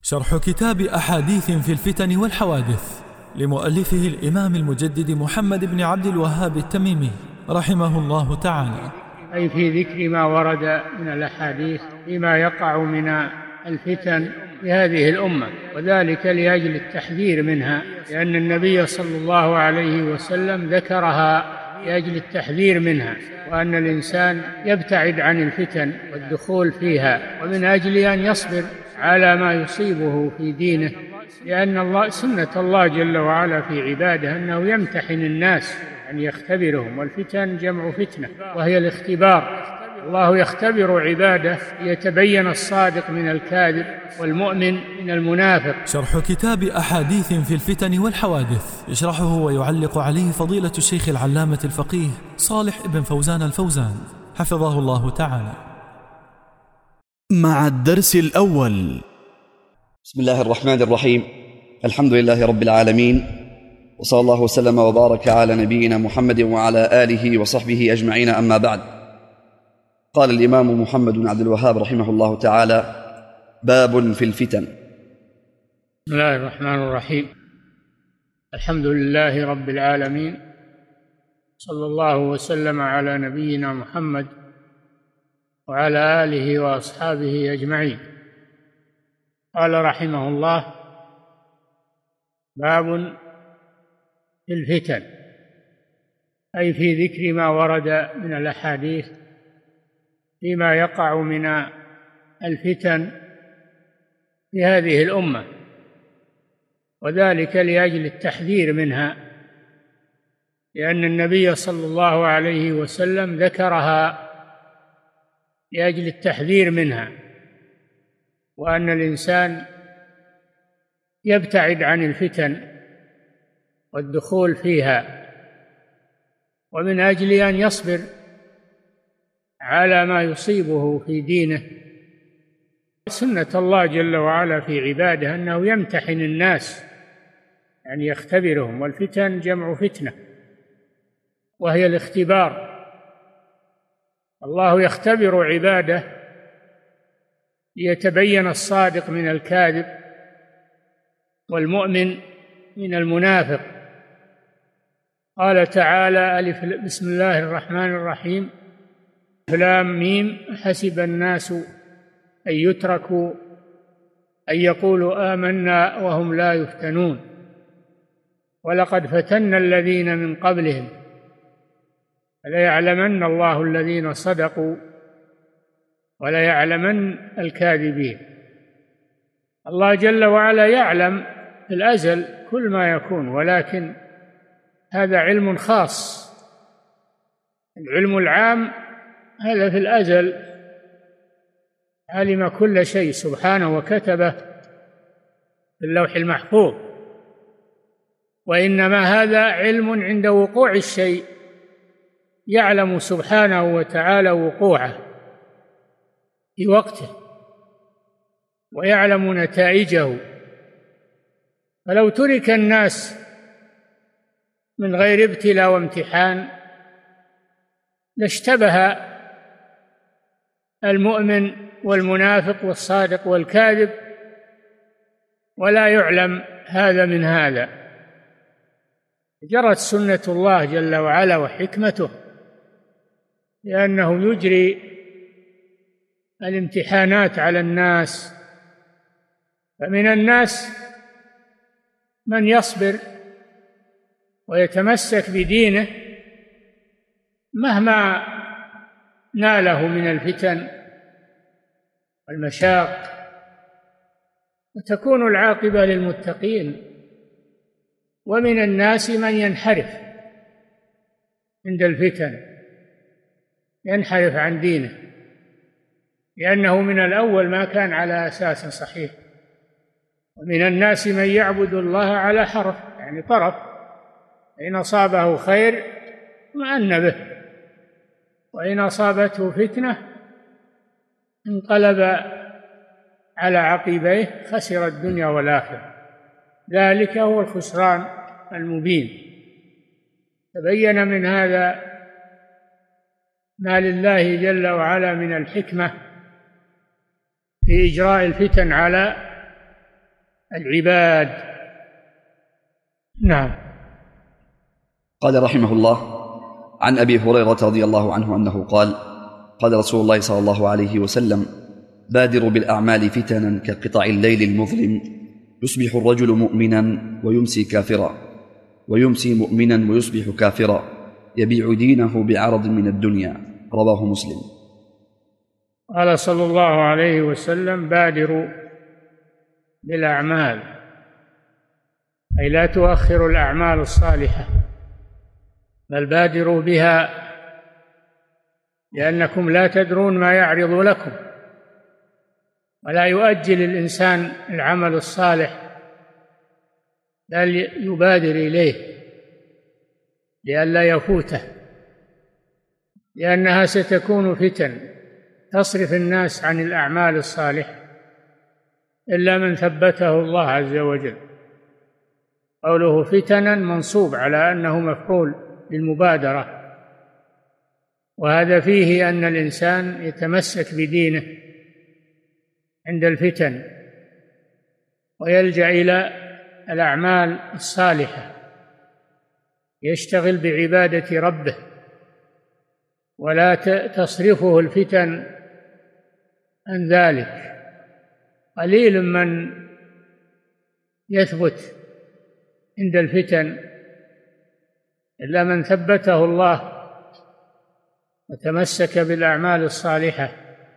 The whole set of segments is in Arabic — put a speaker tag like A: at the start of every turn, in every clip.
A: شرح كتاب أحاديث في الفتن والحوادث لمؤلفه الإمام المجدد محمد بن عبد الوهاب التميمي رحمه الله تعالى.
B: أي في ذكر ما ورد من الأحاديث فيما يقع من الفتن في هذه الأمة، وذلك لأجل التحذير منها، لأن النبي صلى الله عليه وسلم ذكرها لأجل التحذير منها، وأن الإنسان يبتعد عن الفتن والدخول فيها، ومن أجل أن يصبر على ما يصيبه في دينه، لأن سنة الله جل وعلا في عباده أنه يمتحن الناس أن يختبرهم، والفتن جمع فتنة وهي الاختبار. الله يختبر عباده ليتبين الصادق من الكاذب والمؤمن من المنافق.
A: شرح كتاب أحاديث في الفتن والحوادث يشرحه ويعلق عليه فضيلة الشيخ العلامة الفقيه صالح بن فوزان الفوزان حفظه الله تعالى.
C: مع الدرس الأول.
D: بسم الله الرحمن الرحيم. الحمد لله رب العالمين، وصلى الله وسلم وبارك على نبينا محمد وعلى آله وصحبه أجمعين، أما بعد. قال الإمام محمد بن عبد الوهاب رحمه الله تعالى: باب في الفتن.
B: بسم الله الرحمن الرحيم. الحمد لله رب العالمين، صلى الله وسلم على نبينا محمد وعلى آله وأصحابه أجمعين. قال رحمه الله: باب في الفتن، أي في ذكر ما ورد من الأحاديث فيما يقع من الفتن في هذه الأمة، وذلك لأجل التحذير منها، لأن النبي صلى الله عليه وسلم ذكرها لأجل التحذير منها، وأن الإنسان يبتعد عن الفتن والدخول فيها، ومن أجل أن يصبر على ما يصيبه في دينه. سنة الله جل وعلا في عباده أنه يمتحن الناس يعني يختبرهم، والفتن جمع فتنة وهي الاختبار. الله يختبر عباده ليتبين الصادق من الكاذب والمؤمن من المنافق. قال تعالى: بسم الله الرحمن الرحيم، لام ميم، حسب الناس أن يتركوا أن يقولوا آمنا وهم لا يفتنون، ولقد فتنا الذين من قبلهم فليعلمن الله الذين صدقوا وليعلمن الكاذبين. الله جل وعلا يعلم في الأزل كل ما يكون، ولكن هذا علم خاص. العلم العام هذا في الأزل علم كل شيء سبحانه وكتبه في اللوح المحفوظ، وإنما هذا علم عند وقوع الشيء، يعلم سبحانه وتعالى وقوعه في وقته ويعلم نتائجه. فلو ترك الناس من غير ابتلاء وامتحان لاشتبه المؤمن والمنافق والصادق والكاذب، ولا يعلم هذا من هذا. جرت سنة الله جل وعلا وحكمته، لأنه يجري الامتحانات على الناس، فمن الناس من يصبر ويتمسك بدينه مهما ناله من الفتن والمشاق، وتكون العاقبة للمتقين. ومن الناس من ينحرف عند الفتن، ينحرف عن دينه، لأنه من الأول ما كان على أساس صحيح. ومن الناس من يعبد الله على حرف، يعني طرف، إن أصابه خير اطمأن به، وإن أصابته فتنة انقلب على عقبيه، خسر الدنيا والآخرة. ذلك هو الخسران المبين. تبين من هذا ما لله جل وعلا من الحكمة في إجراء الفتن على العباد. نعم.
D: قال رحمه الله: عن أبي هريرة رضي الله عنه أنه قال: قال رسول الله صلى الله عليه وسلم: بادروا بالأعمال فتنا كقطع الليل المظلم، يصبح الرجل مؤمنا ويمسي كافرا، ويمسي مؤمنا ويصبح كافرا، يبيع دينه بعرض من الدنيا. رواه مسلم.
B: قال صلى الله عليه وسلم: بادروا بالأعمال، أي لا تؤخروا الأعمال الصالحة، بل بادروا بها، لأنكم لا تدرون ما يعرض لكم. ولا يؤجل الإنسان العمل الصالح، بل يبادر إليه لئلا يفوته، لأنها ستكون فتن تصرف الناس عن الأعمال الصالحة إلا من ثبته الله عز وجل. قوله فتنا منصوب على أنه مفعول للمبادرة، وهذا فيه أن الإنسان يتمسك بدينه عند الفتن ويلجأ إلى الأعمال الصالحة، يشتغل بعبادة ربه، ولا تصرفه الفتن عن ذلك. قليل من يثبت عند الفتن إلا من ثبته الله وتمسك بالأعمال الصالحة.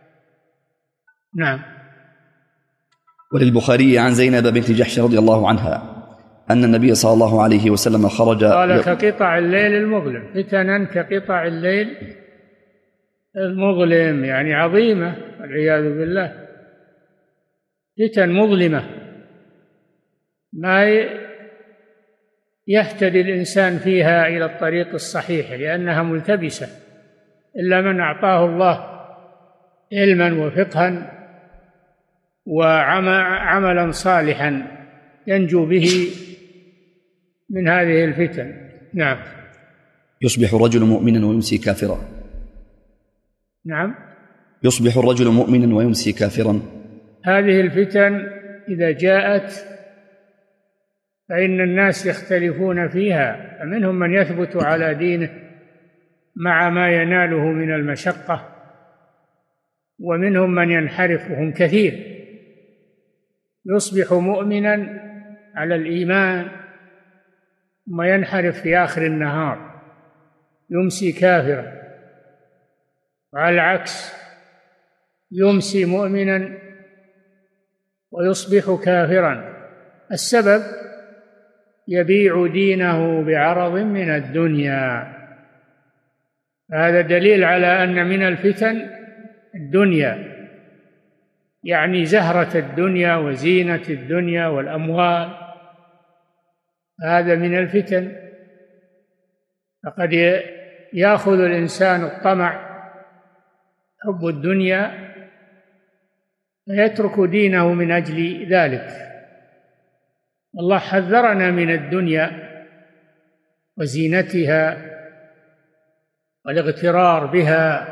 B: نعم.
D: وللبخاري عن زينب بنت جحش رضي الله عنها أن النبي صلى الله عليه وسلم خرج،
B: قال: كقطع الليل المظلم، فتنا كقطع الليل المظلم، يعني عظيمة والعياذ بالله، فتن مظلمة ما يهتدي الإنسان فيها إلى الطريق الصحيح، لأنها ملتبسة، إلا من أعطاه الله علما وفقها وعملا صالحا ينجو به من هذه الفتن. نعم.
D: يصبح الرجل مؤمنا ويمسي كافرا.
B: نعم.
D: يصبح الرجل مؤمنا ويمسي كافرا.
B: هذه الفتن إذا جاءت فإن الناس يختلفون فيها، فمنهم من يثبت على دينه مع ما يناله من المشقة، ومنهم من ينحرف، وهم كثير. يصبح مؤمنا على الإيمان ثم ينحرف في آخر النهار، يمسي كافرا، وعلى العكس يمسي مؤمنا ويصبح كافرا. السبب: يبيع دينه بعرض من الدنيا. هذا دليل على أن من الفتن الدنيا، يعني زهرة الدنيا وزينة الدنيا والأموال، هذا من الفتن. فقد يأخذ الإنسان الطمع، حب الدنيا، فيترك دينه من أجل ذلك. الله حذرنا من الدنيا وزينتها والاغترار بها،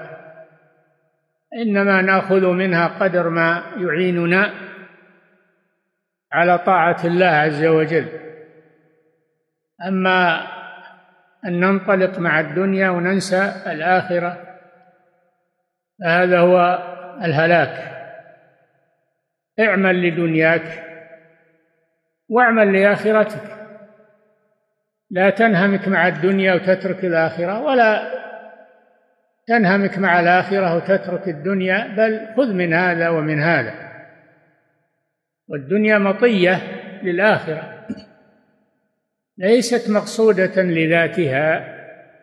B: إنما نأخذ منها قدر ما يعيننا على طاعة الله عز وجل. أما أن ننطلق مع الدنيا وننسى الآخرة فهذا هو الهلاك. اعمل لدنياك واعمل لآخرتك، لا تنهمك مع الدنيا وتترك الآخرة، ولا تنهمك مع الآخرة وتترك الدنيا، بل خذ من هذا ومن هذا. والدنيا مطية للآخرة، ليست مقصودة لذاتها،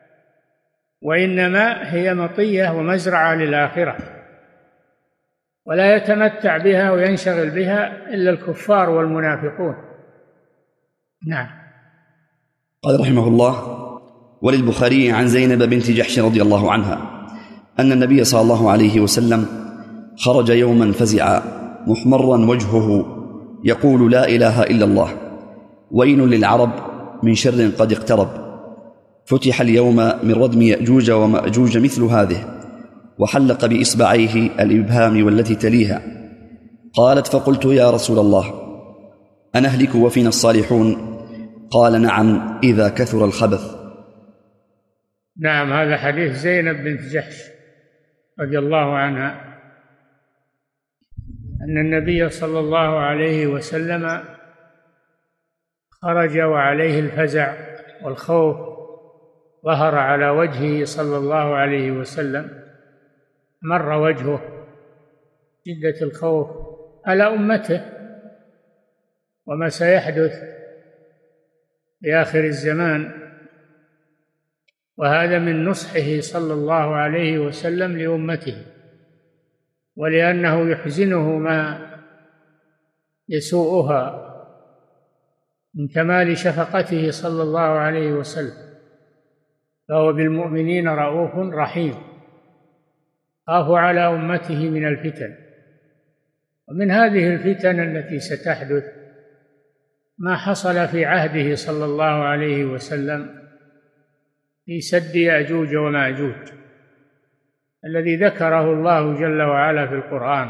B: وإنما هي مطية ومزرعة للآخرة، ولا يتمتع بها وينشغل بها إلا الكفار والمنافقون. نعم.
D: قال رحمه الله: وللبخاري عن زينب بنت جحش رضي الله عنها أن النبي صلى الله عليه وسلم خرج يوما فزعا محمرا وجهه يقول: لا إله إلا الله، ويل للعرب من شر قد اقترب، فتح اليوم من ردم يأجوج ومأجوج مثل هذه، وحلق بإصبعيه الإبهام والتي تليها. قالت: فقلت: يا رسول الله، أنهلك وفينا الصالحون؟ قال نعم إذا كثر الخبث.
B: نعم، هذا حديث زينب بنت جحش رضي الله عنها أن النبي صلى الله عليه وسلم خرج وعليه الفزع والخوف ظهر على وجهه صلى الله عليه وسلم، مر وجهه شدة الخوف على أمته وما سيحدث في آخر الزمان، وهذا من نصحه صلى الله عليه وسلم لأمته، ولأنه يحزنه ما يسوءها من كمال شفقته صلى الله عليه وسلم، فهو بالمؤمنين رؤوف رحيم، خاف على أمته من الفتن. ومن هذه الفتن التي ستحدث ما حصل في عهده صلى الله عليه وسلم في سد يأجوج ومأجوج الذي ذكره الله جل وعلا في القرآن.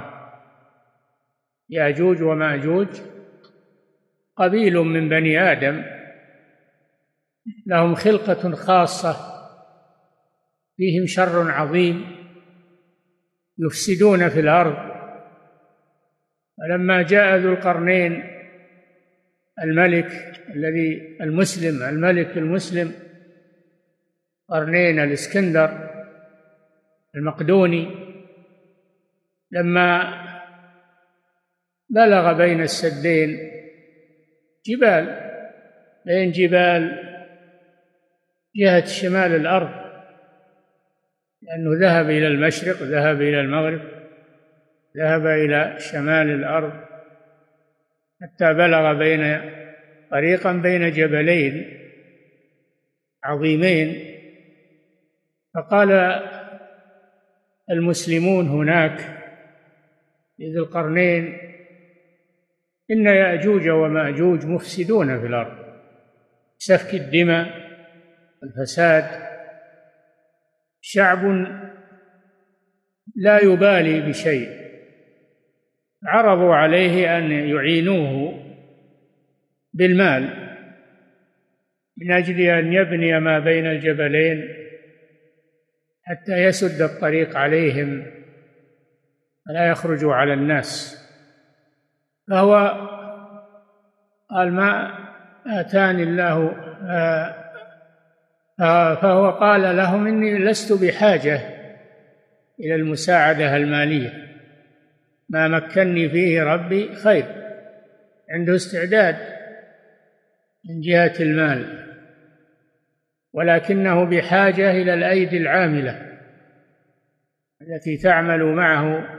B: يأجوج ومأجوج قبيل من بني آدم لهم خلقة خاصة، فيهم شر عظيم يفسدون في الأرض. فلما جاء ذو القرنين الملك المسلم قرنين الإسكندر المقدوني، لما بلغ بين السدين بين جبال جهة شمال الأرض، لأنه ذهب إلى المشرق، ذهب إلى المغرب، ذهب إلى شمال الأرض حتى بلغ طريقا بين جبلين عظيمين. فقال المسلمون هناك لذي القرنين: إن يأجوج ومأجوج مفسدون في الأرض، سفك الدماء والفساد، شعب لا يبالي بشيء. عرضوا عليه أن يعينوه بالمال من أجل أن يبني ما بين الجبلين حتى يسد الطريق عليهم ولا يخرجوا على الناس. فهو قال: ما آتاني الله، فهو قال لهم: إني لست بحاجة إلى المساعدة المالية، ما مكنني فيه ربي خير. عنده استعداد من جهة المال، ولكنه بحاجة إلى الأيدي العاملة التي تعمل معه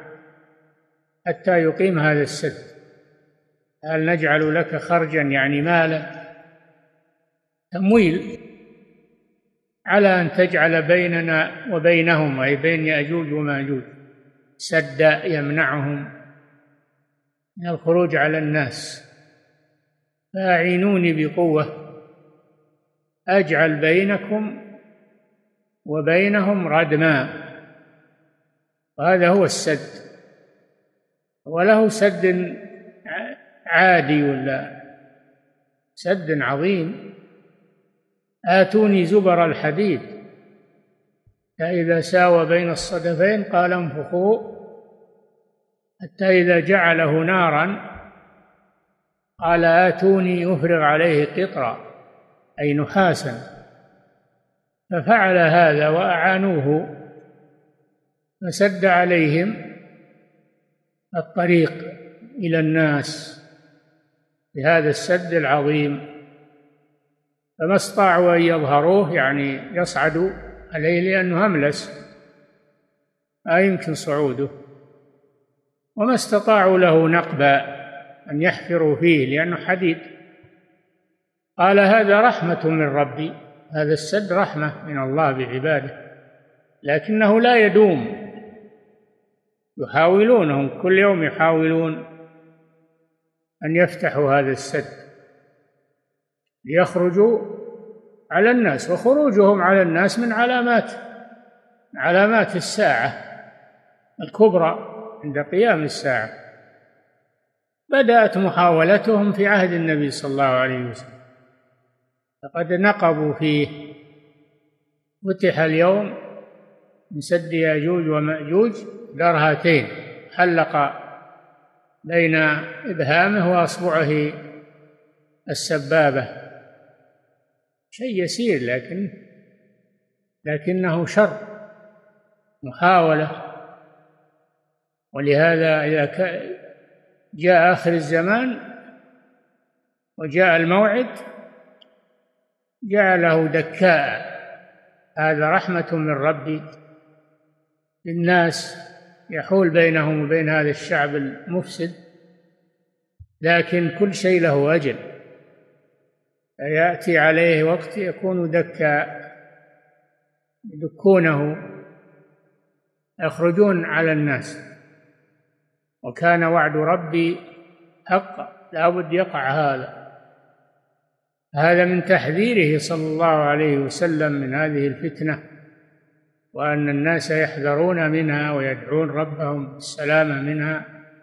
B: حتى يقيم هذا السد. هل نجعل لك خرجا، يعني مالا، تمويل، على أن تجعل بيننا وبينهم، أي بين يأجوج وماجوج، سدا يمنعهم من الخروج على الناس، فأعينوني بقوة أجعل بينكم وبينهم ردما. وهذا هو السد، وله سد عادي ولا سد عظيم. آتوني زبر الحديد فإذا ساوى بين الصدفين قال انفخوا حتى إذا جعله نارا قال آتوني أفرغ عليه قطرا، أي نحاسا. ففعل هذا وأعانوه، فسد عليهم الطريق إلى الناس بهذا السد العظيم، فما استطاعوا أن يظهروه، يعني يصعدوا عليه، لأنه أملس لا يمكن صعوده، وما استطاعوا له نقبا أن يحفروا فيه لأنه حديد. قال: هذا رحمة من ربي، هذا السد رحمة من الله بعباده، لكنه لا يدوم. يحاولونهم كل يوم، يحاولون أن يفتحوا هذا السد ليخرجوا على الناس، وخروجهم على الناس من علامات الساعة الكبرى عند قيام الساعة. بدأت محاولتهم في عهد النبي صلى الله عليه وسلم، لقد نقبوا فيه. فتح اليوم من سد ياجوج ومأجوج درهتين، حلق بين إبهامه وأصبعه السبابة، شيء يسير لكنه شر، محاولة. ولهذا إذا جاء آخر الزمان وجاء الموعد جعله دكاء. هذا رحمة من ربي للناس، يحول بينهم وبين هذا الشعب المفسد، لكن كل شيء له أجل. يأتي عليه وقت يكون دكاء، يدكونه، يخرجون على الناس. وكان وعد ربي حقا، لا بد يقع هذا من تحذيره صلى الله عليه وسلم من هذه الفتنة، وأن الناس يحذرون منها ويدعون ربهم بالسلامة منها.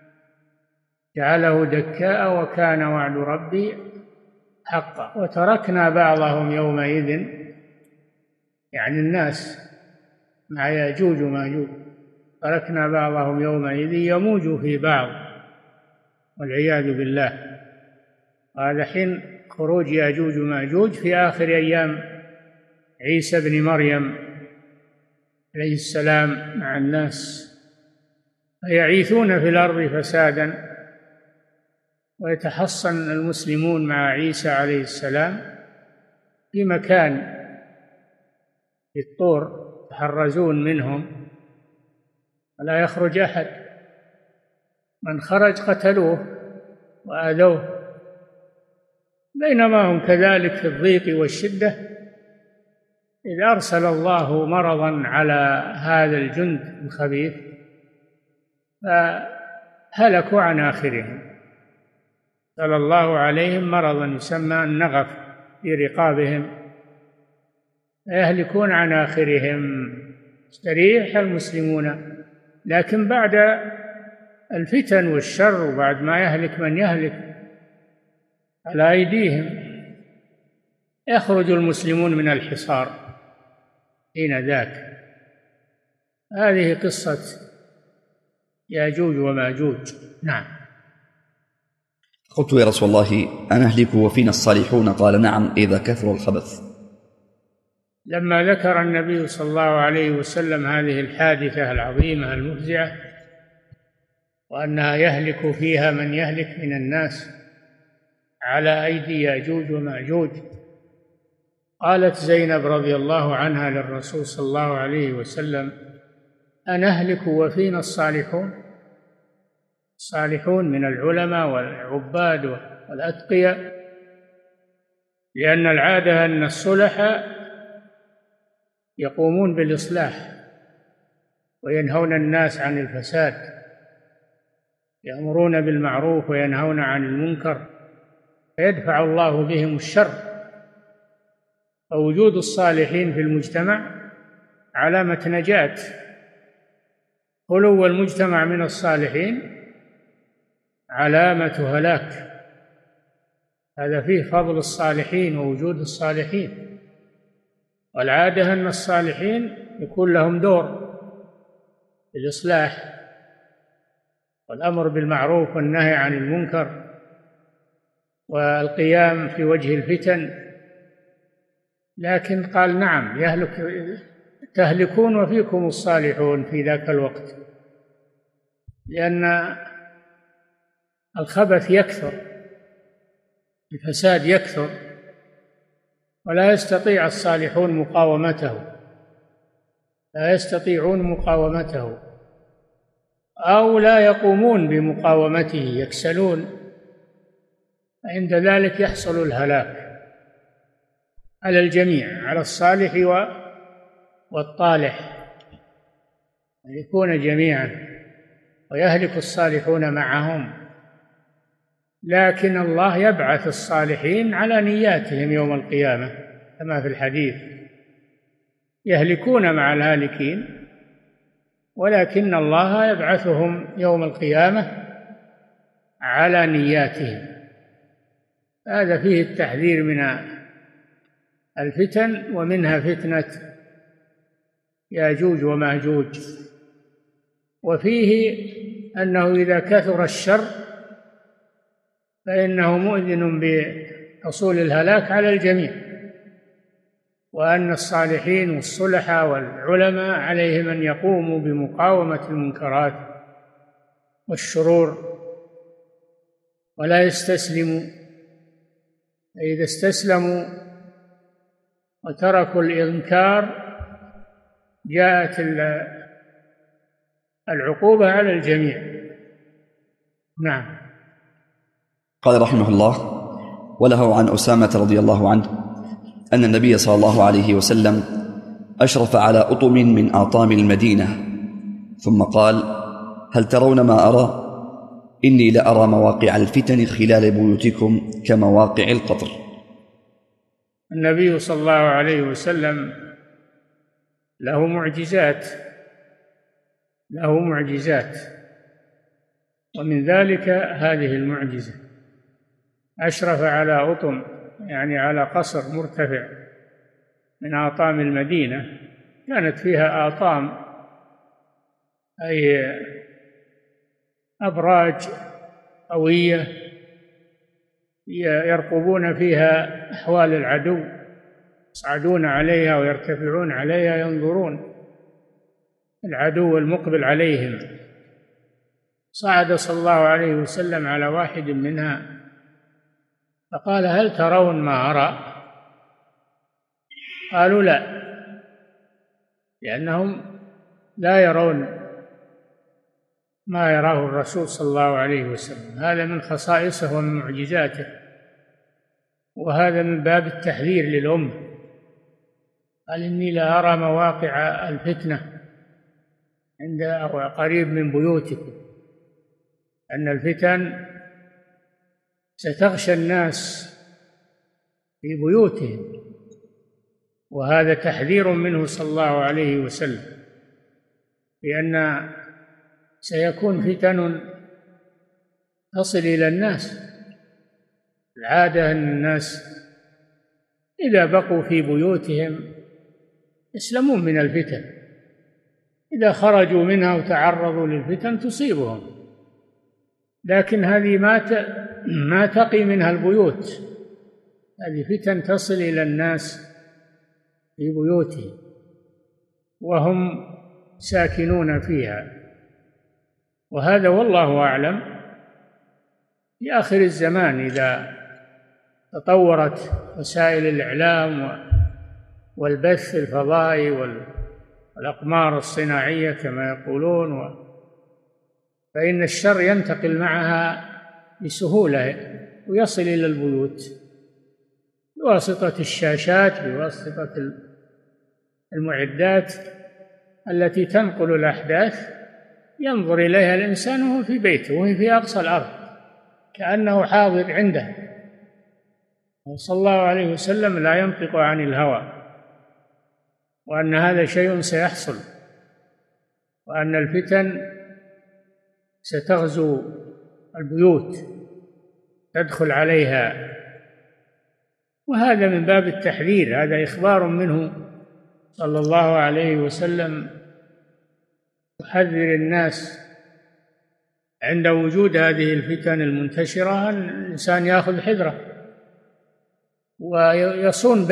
B: جعله دكاء وكان وعد ربي حقا. وتركنا بعضهم يومئذ، يعني الناس مع ياجوج وماجوج، تركنا بعضهم يومئذ يموج في بعض والعياذ بالله. هذا حين خروج ياجوج وماجوج في آخر أيام عيسى بن مريم عليه السلام مع الناس، فيعيثون في الأرض فسادا، ويتحصن المسلمون مع عيسى عليه السلام في مكان في الطور، يتحرزون منهم ولا يخرج أحد، من خرج قتلوه وآذوه. بينما هم كذلك في الضيق والشدة، إذ أرسل الله مرضا على هذا الجند الخبيث فهلكوا عن آخرهم. أرسل الله عليهم مرضا يسمى النغف في رقابهم، فيهلكون عن آخرهم. استريح المسلمون، لكن بعد الفتن والشر وبعد ما يهلك من يهلك على أيديهم يخرج المسلمون من الحصار حين ذاك. هذه قصة ياجوج وماجوج. نعم.
D: قلت يا رسول الله أنهلك وفينا الصالحون؟ قال نعم إذا كثر الخبث.
B: لما ذكر النبي صلى الله عليه وسلم هذه الحادثة العظيمة المفزعة، وأنها يهلك فيها من يهلك من الناس على أيدي ياجوج وماجوج، قالت زينب رضي الله عنها للرسول صلى الله عليه وسلم: أنهلك وفينا الصالحون؟ الصالحون من العلماء والعباد والأتقياء، لأن العادة أن الصلحاء يقومون بالإصلاح وينهون الناس عن الفساد، يأمرون بالمعروف وينهون عن المنكر، فيدفع الله بهم الشر. فوجود الصالحين في المجتمع علامة نجاة. خلو المجتمع من الصالحين علامة هلاك. هذا فيه فضل الصالحين ووجود الصالحين. والعادة أن الصالحين يكون لهم دور في الإصلاح والأمر بالمعروف والنهي عن المنكر والقيام في وجه الفتن. لكن قال نعم تهلكون وفيكم الصالحون في ذاك الوقت، لأن الخبث يكثر، الفساد يكثر، ولا يستطيع الصالحون مقاومته، لا يستطيعون مقاومته، أو لا يقومون بمقاومته، يكسلون، عند ذلك يحصل الهلاك على الجميع، على الصالح والطالح، يكون جميعا ويهلك الصالحون معهم. لكن الله يبعث الصالحين على نياتهم يوم القيامة كما في الحديث، يهلكون مع الهالكين، ولكن الله يبعثهم يوم القيامة على نياتهم. هذا فيه التحذير من الفتن، ومنها فتنة ياجوج وماجوج. وفيه أنه إذا كثر الشر فإنه مؤذن بحصول الهلاك على الجميع، وأن الصالحين والصلحاء والعلماء عليهم أن يقوموا بمقاومة المنكرات والشرور ولا يستسلموا. فإذا استسلموا وتركوا الإنكار جاءت العقوبة على الجميع. نعم.
D: قال رحمه الله: وله عن أسامة رضي الله عنه أن النبي صلى الله عليه وسلم أشرف على أطم من آطام المدينة ثم قال: هل ترون ما أرى؟ إني لأرى مواقع الفتن خلال بيوتكم كمواقع القطر.
B: النبي صلى الله عليه وسلم له معجزات، ومن ذلك هذه المعجزة: أشرف على أطم، يعني على قصر مرتفع من آطام المدينة، كانت فيها آطام أي أبراج قوية يرقبون فيها أحوال العدو، يصعدون عليها ويرتفعون عليها ينظرون العدو المقبل عليهم. صعد صلى الله عليه وسلم على واحد منها فقال: هل ترون ما أرى؟ قالوا: لا، لأنهم لا يرون ما يراه الرسول صلى الله عليه وسلم. هذا من خصائصه ومن معجزاته، وهذا من باب التحذير للأمة. قال: إني لا أرى مواقع الفتنة عند أو قريب من بيوتكم، أن الفتن ستغشى الناس في بيوتهم، وهذا تحذير منه صلى الله عليه وسلم، لأن سيكون فتن تصل إلى الناس. العادة أن الناس إذا بقوا في بيوتهم يسلمون من الفتن، إذا خرجوا منها وتعرضوا للفتن تصيبهم، لكن هذه ما تقي منها البيوت، هذه فتن تصل إلى الناس في بيوتهم وهم ساكنون فيها. وهذا والله أعلم في آخر الزمان، إذا تطورت وسائل الإعلام والبث الفضائي والأقمار الصناعية كما يقولون، فإن الشر ينتقل معها بسهولة ويصل إلى البيوت بواسطة الشاشات، بواسطة المعدات التي تنقل الأحداث. ينظر إليها الإنسان وهو في بيته وهو في أقصى الأرض كأنه حاضر عنده. صلى الله عليه وسلم لا ينطق عن الهوى، وأن هذا شيء سيحصل، وأن الفتن ستغزو البيوت تدخل عليها، وهذا من باب التحذير. هذا إخبار منه صلى الله عليه وسلم يحذر الناس عند وجود هذه الفتن المنتشرة أن الإنسان يأخذ حذره ويصون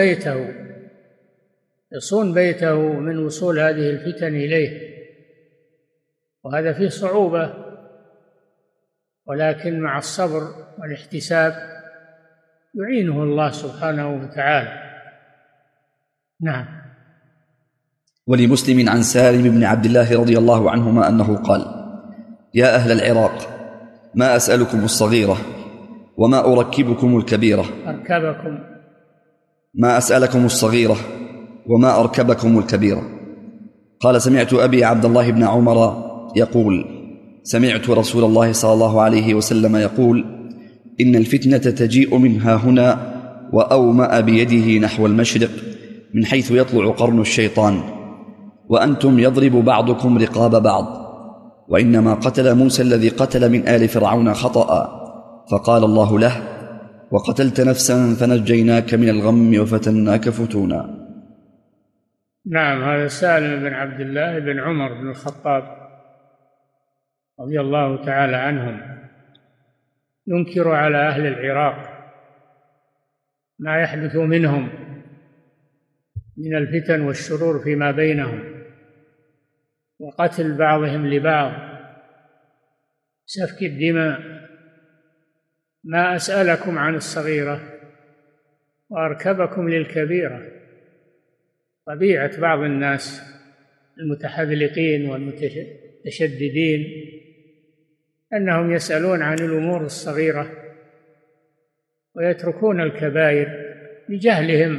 B: بيته من وصول هذه الفتن إليه. وهذا فيه صعوبة، ولكن مع الصبر والاحتساب يعينه الله سبحانه وتعالى. نعم.
D: ولمسلم عن سالم بن عبد الله رضي الله عنهما أنه قال: يا أهل العراق، ما أسألكم الصغيرة وما أركبكم الكبيرة. ما أسألكم الصغيرة وما أركبكم الكبيرة. قال: سمعت أبي عبد الله بن عمر يقول: سمعت رسول الله صلى الله عليه وسلم يقول: إن الفتنة تجيء من ها هنا، وأومأ بيده نحو المشرق من حيث يطلع قرن الشيطان، وأنتم يضرب بعضكم رقاب بعض، وإنما قتل موسى الذي قتل من آل فرعون خطأ. فقال الله له: وقتلت نفسا فنجيناك من الغم وفتناك فتونا.
B: نعم، هذا سالم بن عبد الله بن عمر بن الخطاب رضي الله تعالى عنهم ينكر على أهل العراق ما يحدث منهم من الفتن والشرور فيما بينهم، وقتل بعضهم لبعض، سفك الدماء. ما أسألكم عن الصغيرة وأركبكم للكبيرة. طبيعة بعض الناس المتحذلقين والمتشددين أنهم يسألون عن الأمور الصغيرة ويتركون الكبائر لجهلهم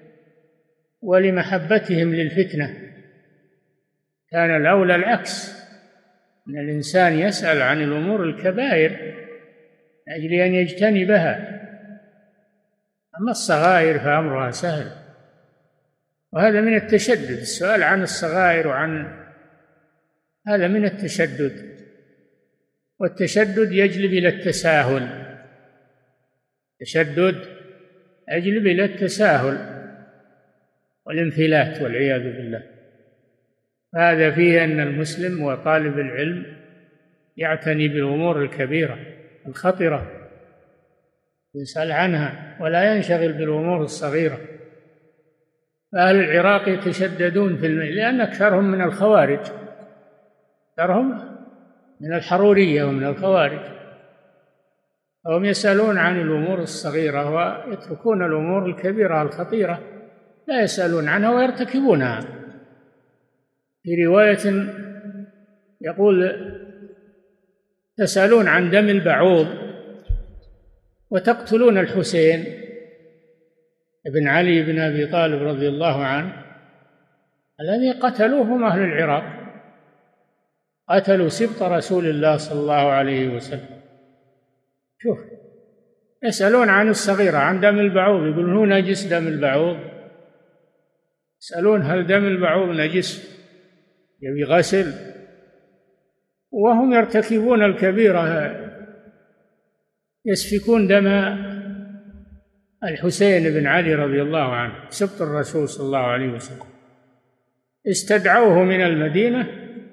B: ولمحبتهم للفتنة. كان الأولى العكس، أن الإنسان يسأل عن الأمور الكبائر لأجل أن يجتنبها، أما الصغائر فأمرها سهل. وهذا من التشدد، السؤال عن الصغائر هذا من التشدد، والتشدد يجلب إلى التساهل. التشدد يجلب إلى التساهل والانفلات والعياذ بالله. هذا فيه أن المسلم وطالب العلم يعتني بالأمور الكبيرة الخطرة، يسأل عنها ولا ينشغل بالأمور الصغيرة. فأهل العراق يتشددون لأن أكثرهم من الخوارج، أكثرهم من الحرورية ومن الخوارج، فهم يسألون عن الأمور الصغيرة ويتركون الأمور الكبيرة الخطيرة لا يسألون عنها ويرتكبونها. في رواية يقول: تسألون عن دم البعوض وتقتلون الحسين ابن علي بن أبي طالب رضي الله عنه الذي قتلوهم أهل العراق، قتلوا سبط رسول الله صلى الله عليه وسلم. شوف، يسألون عن الصغيرة، عن دم البعوض، يقولون هو نجس دم البعوض. يسألون هل دم البعوض نجس يبي غسل، وهم يرتكبون الكبيرة، يسفكون دم الحسين بن علي رضي الله عنه سبط الرسول صلى الله عليه وسلم. استدعوه من المدينة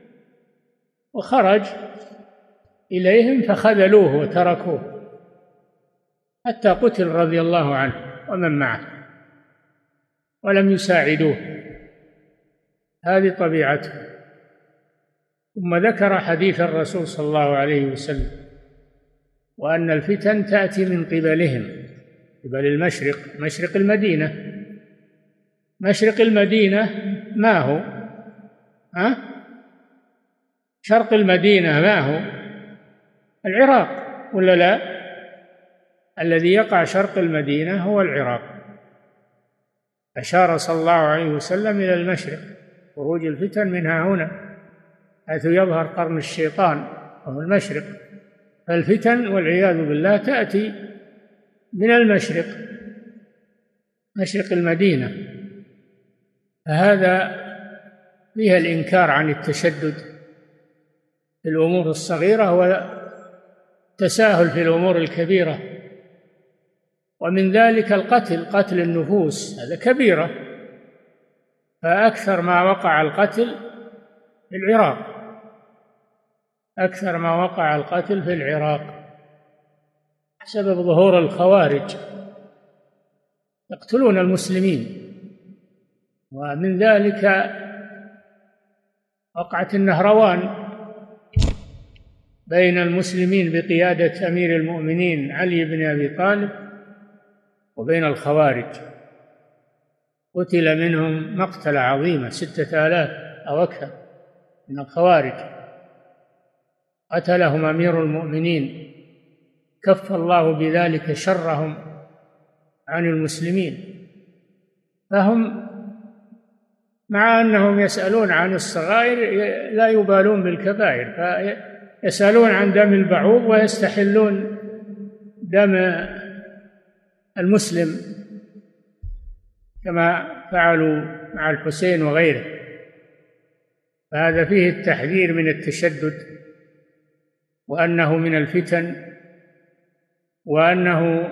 B: وخرج إليهم فخذلوه وتركوه حتى قتل رضي الله عنه ومن معه، ولم يساعدوه. هذه طبيعته. ثم ذكر حديث الرسول صلى الله عليه وسلم: وأن الفتن تأتي من قبلهم، قبل المشرق، مشرق المدينة. مشرق المدينة ما هو؟ شرق المدينة ما هو؟ العراق ولا لا؟ الذي يقع شرق المدينة هو العراق. أشار صلى الله عليه وسلم إلى المشرق، خروج الفتن منها هنا حيث يظهر قرن الشيطان وهو المشرق. فالفتن والعياذ بالله تأتي من المشرق، مشرق المدينة. فهذا فيها الإنكار عن التشدد في الأمور الصغيرة والتساهل في الأمور الكبيرة. ومن ذلك القتل، قتل النفوس، هذا كبيرة. فأكثر ما وقع القتل في العراق، أكثر ما وقع القتل في العراق بسبب ظهور الخوارج يقتلون المسلمين. ومن ذلك وقعة النهروان بين المسلمين بقيادة أمير المؤمنين علي بن أبي طالب وبين الخوارج، قتل منهم مقتلة عظيمة، 6000 أو أكثر من الخوارج قتلهم أمير المؤمنين، كف الله بذلك شرهم عن المسلمين. فهم مع أنهم يسألون عن الصغائر لا يبالون بالكبائر، فيسألون عن دم البعوض ويستحلون دم المسلم كما فعلوا مع الحسين وغيره. فهذا فيه التحذير من التشدد، وأنه من الفتن، وأنه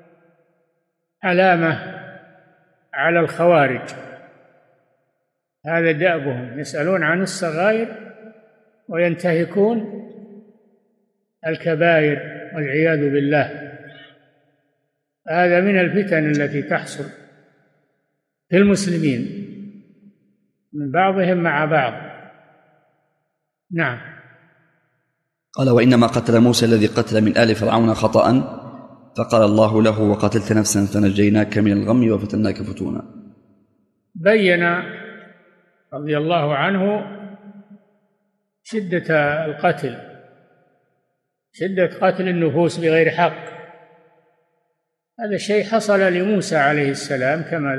B: علامة على الخوارج. هذا دأبهم، يسألون عن الصغائر وينتهكون الكبائر والعياذ بالله. هذا من الفتن التي تحصل في المسلمين من بعضهم مع بعض. نعم.
D: قال: وإنما قتل موسى الذي قتل من آل فرعون خطأ، فقال الله له: وقتلت نفسا فنجيناك من الغم وفتناك فتونا.
B: بين رضي الله عنه شدة القتل، شدة قتل النفوس بغير حق. هذا شيء حصل لموسى عليه السلام كما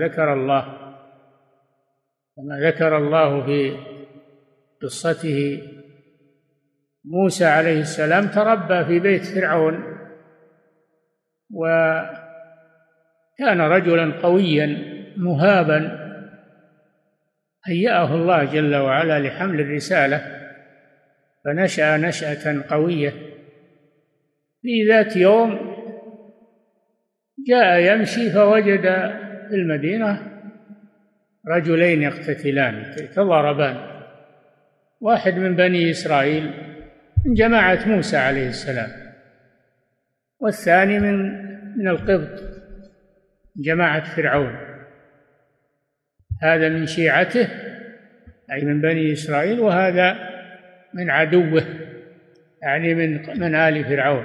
B: ذكر الله في قصته. موسى عليه السلام تربى في بيت فرعون، وكان رجلا قويا مهابا، هيأه الله جل وعلا لحمل الرسالة، فنشأ نشأة قوية. في ذات يوم جاء يمشي فوجد في المدينة رجلين يقتتلان يتضاربان، واحد من بني إسرائيل من جماعة موسى عليه السلام، والثاني من القبط جماعة فرعون. هذا من شيعته أي من بني إسرائيل، وهذا من عدوه يعني من آل فرعون.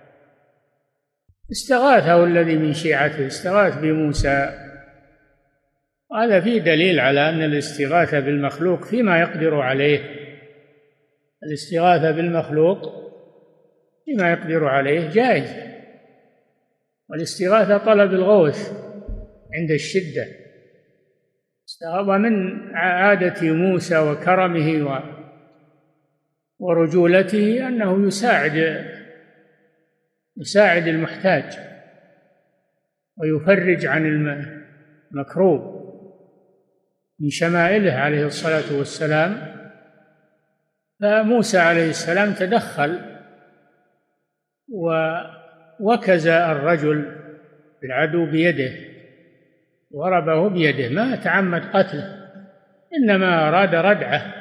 B: استغاثه الذي من شيعته، استغاث بموسى. وهذا فيه دليل على أن الاستغاثة بالمخلوق فيما يقدر عليه، الاستغاثة بالمخلوق فيما يقدر عليه جائز. والاستغاثة طلب الغوث عند الشدة. ومن عادة موسى وكرمه ورجولته أنه يساعد المحتاج ويفرج عن المكروب. من شمائله عليه الصلاة والسلام. فموسى عليه السلام تدخل ووكز الرجل بالعدو بيده، ضربه بيده، ما تعمد قتله، إنما أراد ردعه،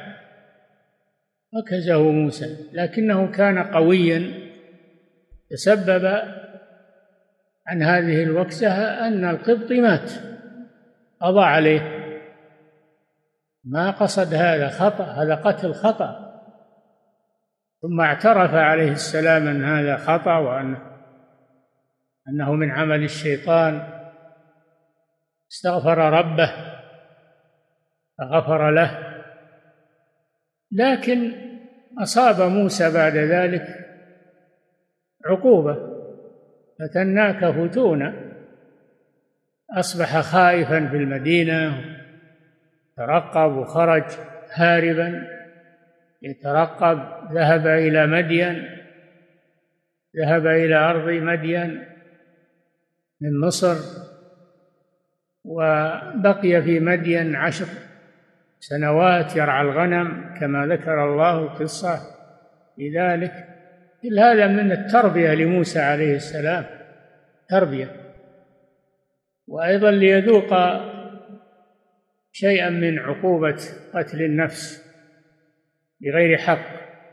B: وكزه موسى، لكنه كان قويا. تسبب عن هذه الوكسة أن القبطي مات، قضى عليه، ما قصد هذا، خطأ، هذا قتل خطأ. ثم اعترف عليه السلام أن هذا خطأ وأنه من عمل الشيطان، استغفر ربه فغفر له. لكن أصاب موسى بعد ذلك عقوبة، فتناك فتونا، أصبح خائفا في المدينة، ترقب وخرج هاربا يترقب، ذهب إلى مدين، ذهب إلى أرض مدين من مصر، وبقي في مدين 10 سنوات يرعى الغنم كما ذكر الله القصة في ذلك. كل هذا من التربية لموسى عليه السلام، تربية، وأيضا ليذوق شيئا من عقوبة قتل النفس بغير حق،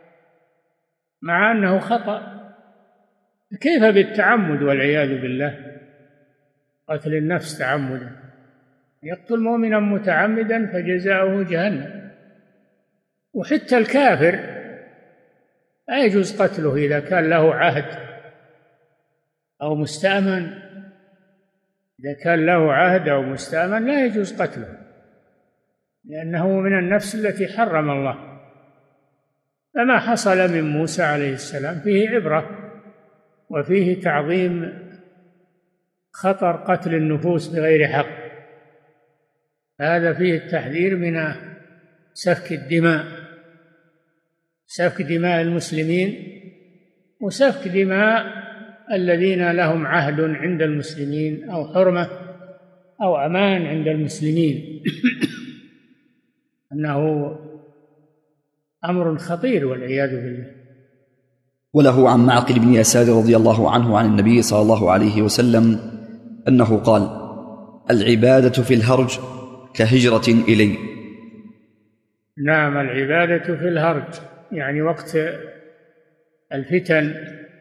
B: مع أنه خطأ. كيف بالتعمد والعياذ بالله؟ قتل النفس تعمدا، يقتل مؤمنا متعمدا فجزاؤه جهنم. وحتى الكافر لا يجوز قتله إذا كان له عهد أو مستأمن، إذا كان له عهد أو مستأمن لا يجوز قتله، لأنه من النفس التي حرم الله. فما حصل من موسى عليه السلام فيه عبرة، وفيه تعظيم خطر قتل النفوس بغير حق. هذا فيه التحذير من سفك الدماء، سفك دماء المسلمين وسفك دماء الذين لهم عهد عند المسلمين أو حرمة أو أمان عند المسلمين. أنه أمر خطير والعياذ بالله.
D: وله عن معقل بن يسار رضي الله عنه عن النبي صلى الله عليه وسلم أنه قال: العبادة في الهرج كهجرة إلي.
B: نعم، العبادة في الهرج يعني وقت الفتن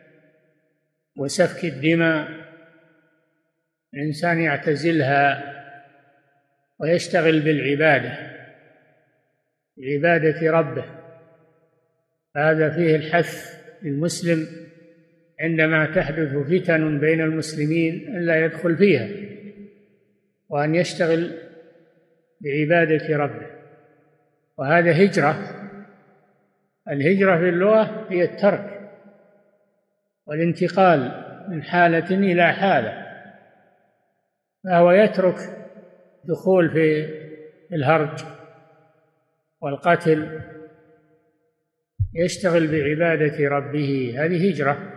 B: وسفك الدماء الإنسان يعتزلها ويشتغل بعبادة ربه. هذا فيه الحث للمسلم عندما تحدث فتن بين المسلمين ألا يدخل فيها، وأن يشتغل بعبادة ربه. وهذا هجرة. الهجرة في اللغة هي الترك والانتقال من حالة إلى حالة، فهو يترك دخول في الهرج والقتل، يشتغل بعبادة ربه. هذه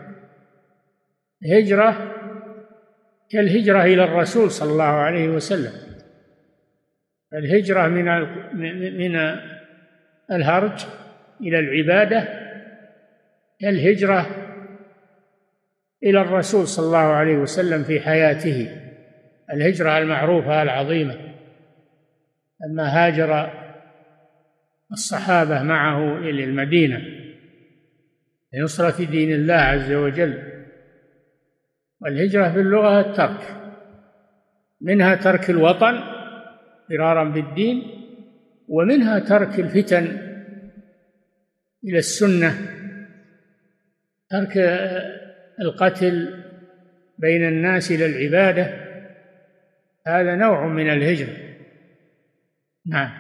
B: هجرة كالهجرة إلى الرسول صلى الله عليه وسلم. الهجرة من الهرج إلى العبادة كالهجرة إلى الرسول صلى الله عليه وسلم في حياته، الهجرة المعروفة العظيمة لما هاجر الصحابة معه إلى المدينة لنصرة دين الله عز وجل. والهجرة في اللغة الترك، منها ترك الوطن فرارا بالدين، ومنها ترك الفتن إلى السنة، ترك القتل بين الناس إلى العبادة. هذا نوع من الهجرة. نعم.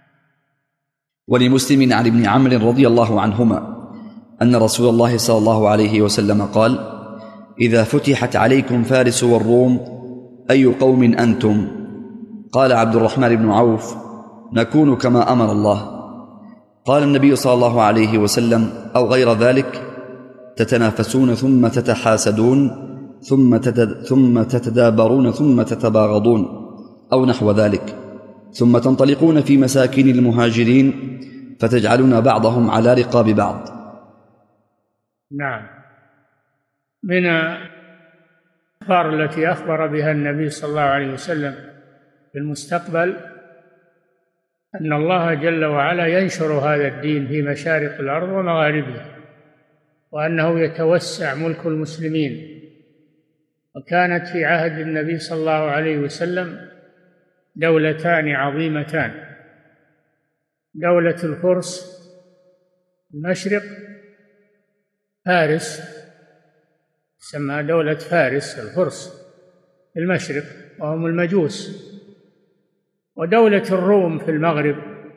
D: ولمسلم عن ابن عمرو رضي الله عنهما أن رسول الله صلى الله عليه وسلم قال: إذا فتحت عليكم فارس والروم أي قوم أنتم؟ قال عبد الرحمن بن عوف: نكون كما أمر الله. قال النبي صلى الله عليه وسلم: أو غير ذلك، تتنافسون ثم تتحاسدون ثم تتدابرون ثم تتباغضون، أو نحو ذلك، ثم تنطلقون في مساكن المهاجرين فتجعلون بعضهم على رقاب بعض.
B: نعم. من الأخبار التي أخبر بها النبي صلى الله عليه وسلم في المستقبل أن الله جل وعلا ينشر هذا الدين في مشارق الأرض ومغاربها، وأنه يتوسع ملك المسلمين. وكانت في عهد النبي صلى الله عليه وسلم دولتان عظيمتان: دولة الفرس المشرق، فارس، تسمى دولة فارس الفرس في المشرق وهم المجوس، ودولة الروم في المغرب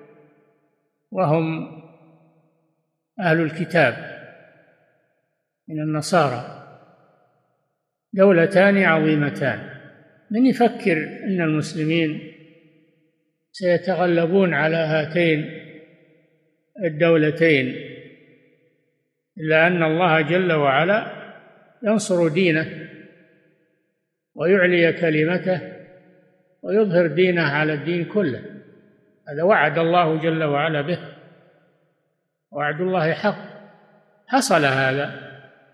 B: وهم أهل الكتاب من النصارى. دولتان عظيمتان. من يفكر أن المسلمين سيتغلبون على هاتين الدولتين، إلا أن الله جل وعلا ينصر دينه ويعلي كلمته ويظهر دينه على الدين كله. هذا وعد الله جل وعلا به، وعد الله حق. حصل هذا،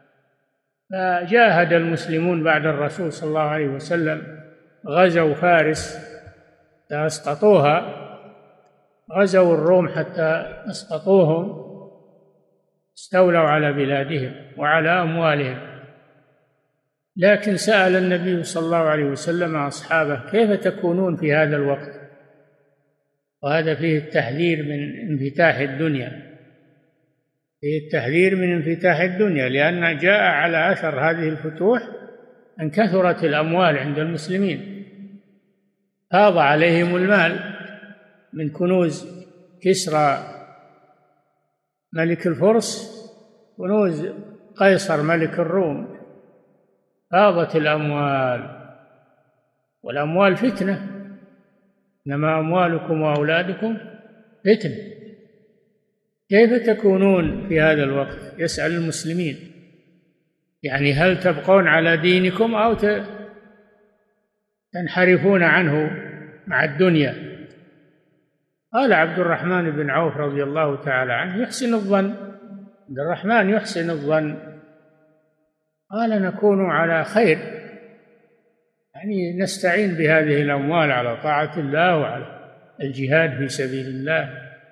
B: فجاهد المسلمون بعد الرسول صلى الله عليه وسلم، غزوا فارس حتى أسقطوها، غزوا الروم حتى أسقطوهم، استولوا على بلادهم وعلى أموالهم. لكن سأل النبي صلى الله عليه وسلم أصحابه: كيف تكونون في هذا الوقت؟ وهذا فيه التحذير من انفتاح الدنيا، فيه التحذير من انفتاح الدنيا، لأن جاء على أثر هذه الفتوح أن كثرت الأموال عند المسلمين، فاض عليهم المال من كنوز كسرى ملك الفرس، كنوز قيصر ملك الروم، فاضت الأموال. والأموال فتنة، إنما أموالكم وأولادكم فتنة. كيف تكونون في هذا الوقت؟ يسأل المسلمين، يعني هل تبقون على دينكم أو تنحرفون عنه مع الدنيا؟ قال عبد الرحمن بن عوف رضي الله تعالى عنه يحسن الظن، عبد الرحمن يحسن الظن، قال نكون على خير، يعني نستعين بهذه الأموال على طاعة الله وعلى الجهاد في سبيل الله.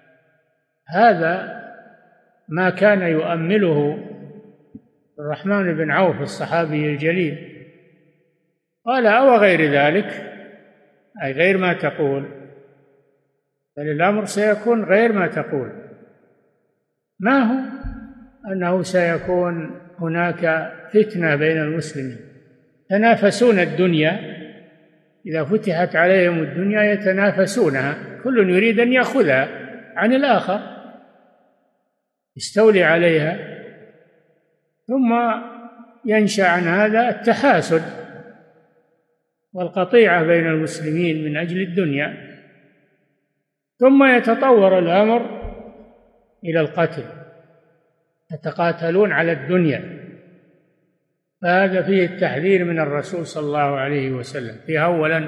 B: هذا ما كان يؤمله الرحمن بن عوف الصحابي الجليل. قال أو غير ذلك، أي غير ما تقول، بل الأمر سيكون غير ما تقول. ما هو؟ أنه سيكون هناك فتنة بين المسلمين، يتنافسون الدنيا، إذا فتحت عليهم الدنيا يتنافسونها، كل يريد أن يأخذها عن الآخر، يستولي عليها، ثم ينشأ عن هذا التحاسد والقطيعة بين المسلمين من أجل الدنيا، ثم يتطور الأمر إلى القتل، يتقاتلون على الدنيا. فهذا فيه التحذير من الرسول صلى الله عليه وسلم. فيه أولا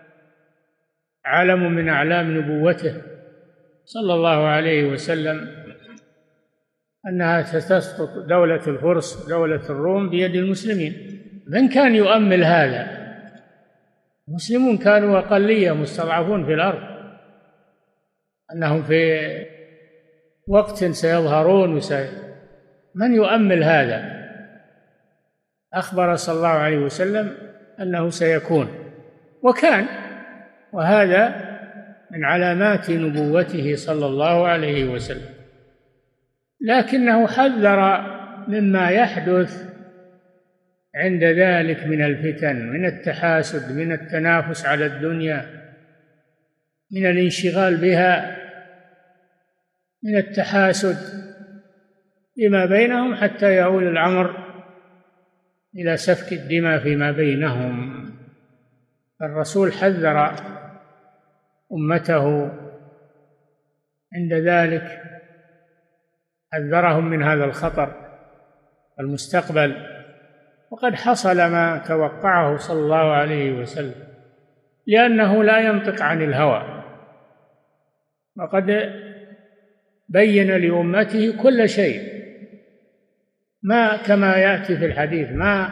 B: علم من أعلام نبوته صلى الله عليه وسلم أنها ستسقط دولة الفرس ودولة الروم بيد المسلمين. من كان يؤمل هذا؟ المسلمون كانوا أقلية مستضعفون في الأرض، أنهم في وقت سيظهرون من يؤمل هذا؟ أخبر صلى الله عليه وسلم أنه سيكون، وكان، وهذا من علامات نبوته صلى الله عليه وسلم. لكنه حذر مما يحدث عند ذلك من الفتن، من التحاسد، من التنافس على الدنيا، من الانشغال بها، من التحاسد فيما بينهم، حتى يؤول الأمر إلى سفك الدماء فيما بينهم. الرسول حذر أمته عند ذلك، حذرهم من هذا الخطر المستقبل، وقد حصل ما توقعه صلى الله عليه وسلم، لأنه لا ينطق عن الهوى، وقد بين لأمته كل شيء، ما كما يأتي في الحديث، ما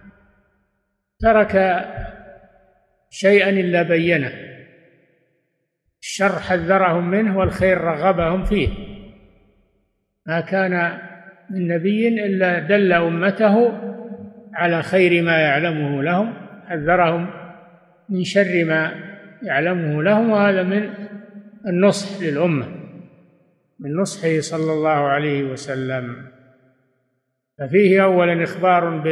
B: ترك شيئا إلا بينه. الشر حذرهم منه والخير رغبهم فيه. ما كان من نبي إلا دل أمته على خير ما يعلمه لهم، حذرهم من شر ما يعلمه لهم، وهذا من النصح للأمة، من نصحه صلى الله عليه وسلم. ففيه أولا إخبار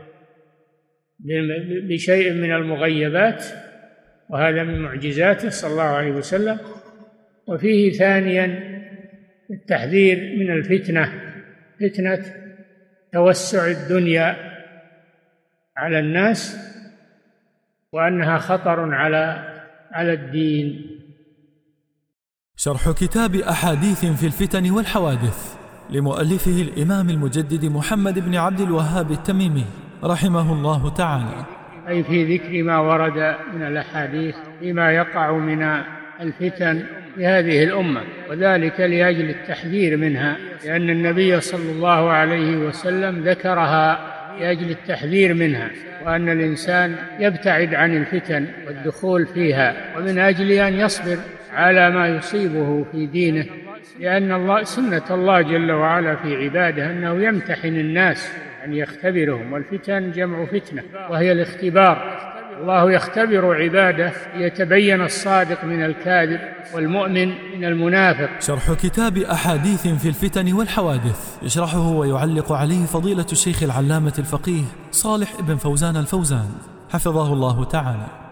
B: بشيء من المغيبات، وهذا من معجزاته صلى الله عليه وسلم. وفيه ثانيا التحذير من الفتنة، فتنة توسع الدنيا على الناس، وأنها خطر على الدين.
A: شرح كتاب أحاديث في الفتن والحوادث لمؤلفه الإمام المجدد محمد بن عبد الوهاب التميمي رحمه الله تعالى،
B: أي في ذكر ما ورد من الأحاديث فيما يقع من الفتن في هذه الأمة، وذلك لأجل التحذير منها، لأن النبي صلى الله عليه وسلم ذكرها لأجل التحذير منها، وأن الإنسان يبتعد عن الفتن والدخول فيها، ومن أجل أن يصبر على ما يصيبه في دينه، لأن سنة الله جل وعلا في عباده أنه يمتحن الناس، أن يختبرهم، والفتن جمع فتنة وهي الاختبار. الله يختبر عباده ليتبين الصادق من الكاذب والمؤمن من المنافق.
A: شرح كتاب أحاديث في الفتن والحوادث يشرحه ويعلق عليه فضيلة الشيخ العلامة الفقيه صالح بن فوزان الفوزان حفظه الله تعالى.